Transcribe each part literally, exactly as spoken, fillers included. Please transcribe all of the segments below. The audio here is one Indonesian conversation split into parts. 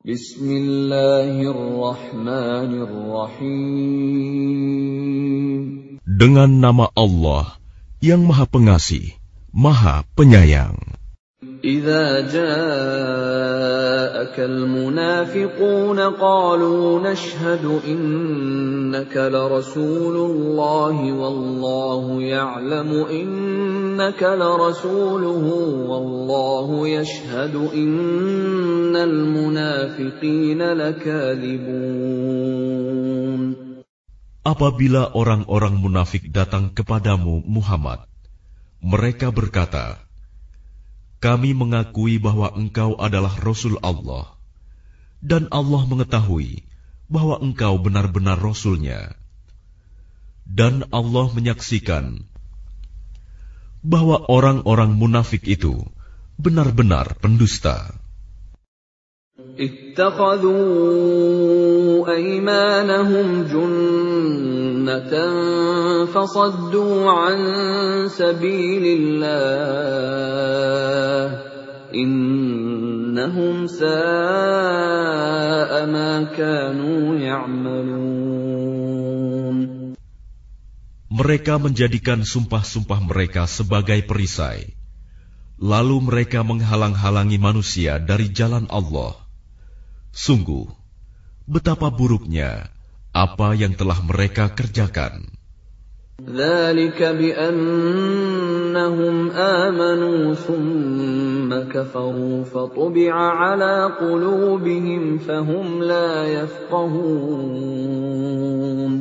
Bismillahirrahmanirrahim. Dengan nama Allah yang Maha Pengasih, Maha Penyayang. إذا جاءك المنافقون قالوا نشهد إنك لرسول الله والله يعلم إنك لرسوله والله يشهد إن المنافقين لكاذبون. Apabila orang-orang munafik datang kepadamu, Muhammad, mereka berkata, kami mengakui bahwa engkau adalah Rasul Allah, dan Allah mengetahui bahwa engkau benar-benar Rasul-Nya. Dan Allah menyaksikan bahwa orang-orang munafik itu benar-benar pendusta. اتخذوا أيمانهم جنة فصدوا عن سبيل الله إنهم ساء ما كانوا يعملون. Mereka menjadikan sumpah-sumpah mereka sebagai perisai, lalu mereka menghalang-halangi manusia dari jalan Allah. Sungguh, betapa buruknya apa yang telah mereka kerjakan. ذلك بأنهم آمنوا ثم كفروا فطبع على قلوبهم فهم لا يفقهون.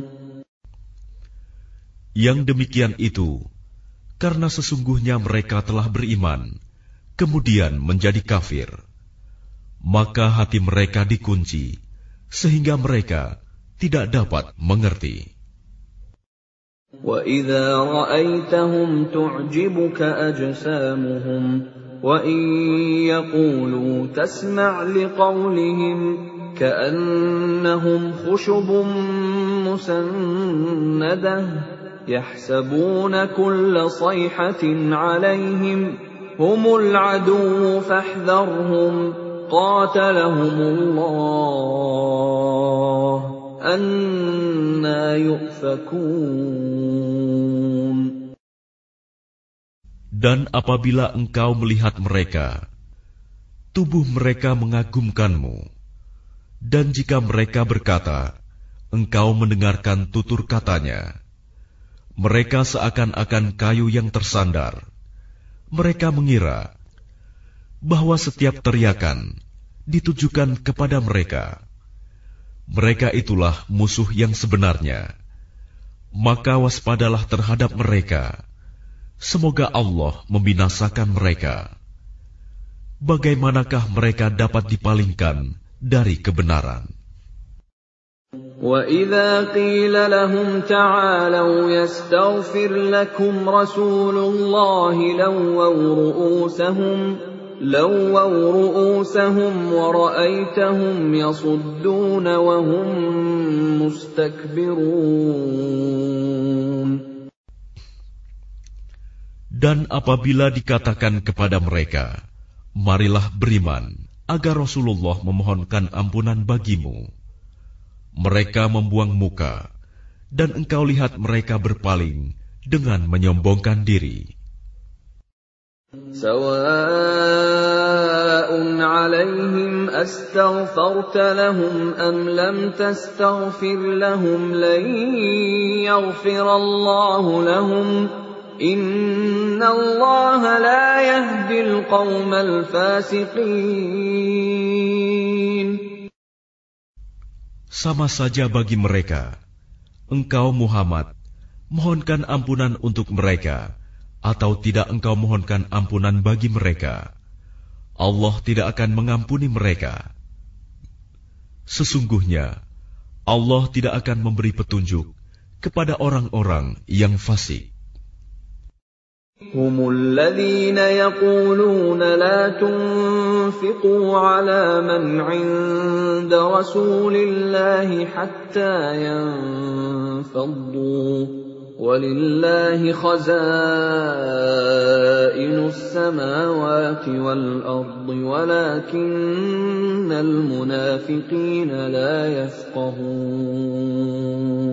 Yang demikian itu karena sesungguhnya mereka telah beriman, kemudian menjadi kafir. Maka hati mereka dikunci, sehingga mereka tidak dapat mengerti. وَإِذَا رَأَيْتَهُمْ تُعْجِبُكَ أَجْسَامُهُمْ وَإِنْ يَقُولُوا تَسْمَعْ لِقَوْلِهِمْ كَأَنَّهُمْ خُشُبٌ مُّسَنَّدَةٌ يَحْسَبُونَ كُلَّ صَيْحَةٍ عَلَيْهِمْ هُمُ الْعَدُوُّ فَاحْذَرْهُمْ قَاتَلَهُمُ اللَّهُ أَنَّى يُؤْفَكُونَ. Dan apabila engkau melihat mereka, tubuh mereka mengagumkanmu. Dan jika mereka berkata, engkau mendengarkan tutur katanya, mereka seakan-akan kayu yang tersandar. Mereka mengira bahwa setiap teriakan ditujukan kepada mereka. Mereka itulah musuh yang sebenarnya. Maka waspadalah terhadap mereka. Semoga Allah membinasakan mereka. Bagaimanakah mereka dapat dipalingkan dari kebenaran? وَإِذَا قِيلَ لَهُمْ تَعَالَوْا يَسْتَغْفِرْ لَكُمْ رَسُولُ اللَّهِ لَوَّوْا رُءُوسَهُمْ لَوَّوْا رُءُوسَهُمْ وَرَأَيْتَهُمْ يَصُدُّونَ وَهُمْ مُسْتَكْبِرُونَ. Dan apabila dikatakan kepada mereka, marilah beriman, agar Rasulullah memohonkan ampunan bagimu, mereka membuang muka, dan engkau lihat mereka berpaling dengan menyombongkan diri. سواء عليهم أستغفرت لهم أم لم تستغفر لهم لن يغفر الله لهم إن الله لا يهدي القوم الفاسقين. Sama saja bagi mereka, engkau Muhammad mohonkan ampunan untuk mereka, atau tidak engkau mohonkan ampunan bagi mereka, Allah tidak akan mengampuni mereka. Sesungguhnya Allah tidak akan memberi petunjuk kepada orang-orang yang fasik. هم الذين يقولون لا تنفقوا على من عند رسول الله حتى ينفضوا وَلِلَّهِ خَزَائِنُ السَّمَاوَاتِ وَالْأَرْضِ وَلَكِنَّ الْمُنَافِقِينَ لَا يَفْقَهُونَ.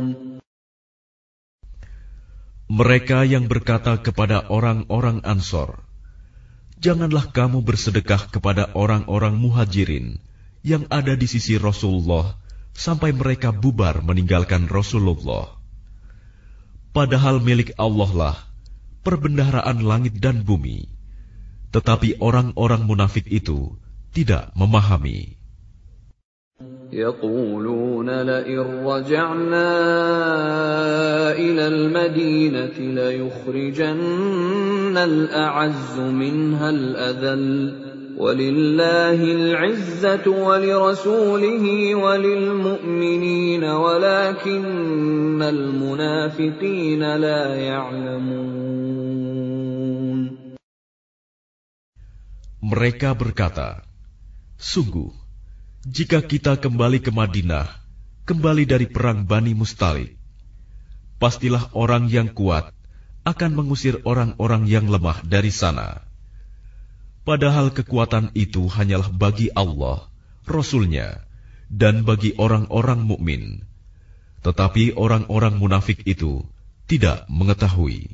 Mereka yang berkata kepada orang-orang Ansor, "Janganlah kamu bersedekah kepada orang-orang Muhajirin yang ada di sisi Rasulullah sampai mereka bubar meninggalkan Rasulullah. Padahal milik Allah lah perbendaharaan langit dan bumi." Tetapi orang-orang munafik itu tidak memahami. يَقُولُونَ لَئِن رَّجَعْنَا إِلَى الْمَدِينَةِ لَيُخْرِجَنَّ الْأَعَزُّ مِنْهَا الْأَذَلَّ وَلِلَّهِ الْعِزَّةُ وَلِرَسُولِهِ وَلِلْمُؤْمِنِينَ وَلَكِنَّ الْمُنَافِقِينَ لَا يَعْلَمُونَ. Mereka berkata, "Sungguh, jika kita kembali ke Madinah, kembali dari perang Bani Mustalik, pastilah orang yang kuat akan mengusir orang-orang yang lemah dari sana. Padahal kekuatan itu hanyalah bagi Allah, Rasul-Nya, dan bagi orang-orang mukmin. Tetapi orang-orang munafik itu tidak mengetahui."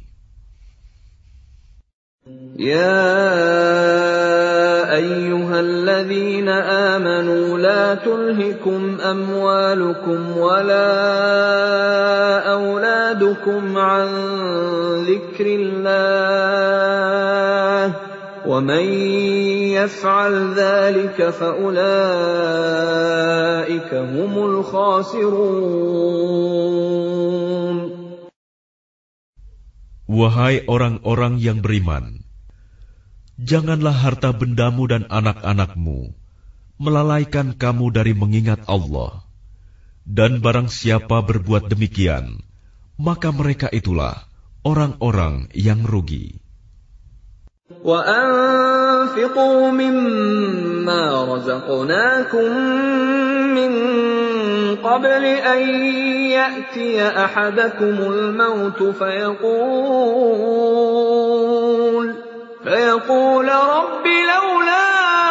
يَا أَيُّهَا الَّذِينَ آمَنُوا لَا تُلْهِكُمْ أَمْوَالُكُمْ وَلَا أَوْلَادُكُمْ عَن ذِكْرِ اللَّهِ وَمَن يَفْعَلْ ذَلِكَ فَأُولَٰئِكَ هُمُ الْخَاسِرُونَ. Wahai orang-orang yang beriman, janganlah harta bendamu dan anak-anakmu melalaikan kamu dari mengingat Allah. Dan barang siapa berbuat demikian, maka mereka itulah orang-orang yang rugi. وَأَنفِقُوا مِمَّا رَزَقْنَاكُم مِّن قَبْلِ أَن يَأْتِيَ أَحَدَكُمُ الْمَوْتُ فَيَقُولَ فَيَقُولَ رَبِّ لَوْلَا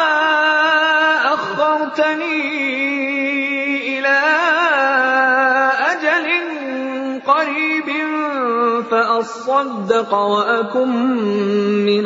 أَخَّرْتَنِي إِلَىٰ أَجَلٍ قَرِيبٍ فَأَصَّدَّقَ وَأَكُن مِّنَ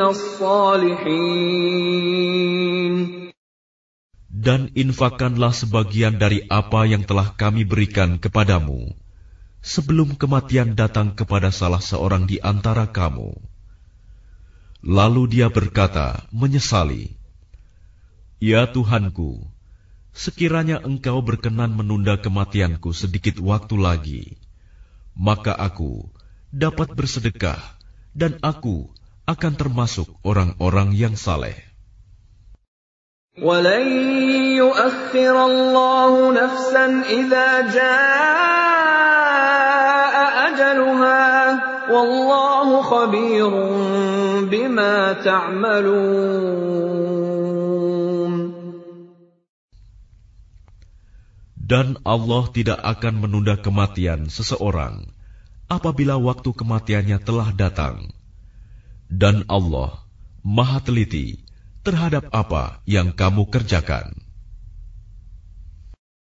الصَّالِحِينَ. Dan infakkanlah sebagian dari apa yang telah kami berikan kepadamu sebelum kematian datang kepada salah seorang di antara kamu. Lalu dia berkata, menyesali, "Ya Tuhanku, sekiranya Engkau berkenan menunda kematianku sedikit waktu lagi, maka aku dapat bersedekah dan aku akan termasuk orang-orang yang saleh." وَلَن يُؤَخِّرَ اللَّهُ نَفْسًا إِذَا جَاءَ أَجَلُهَا وَاللَّهُ خَبِيرٌ بِمَا تَعْمَلُونَ. Dan Allah tidak akan menunda kematian seseorang apabila waktu kematiannya telah datang. Dan Allah Maha teliti terhadap apa yang kamu kerjakan.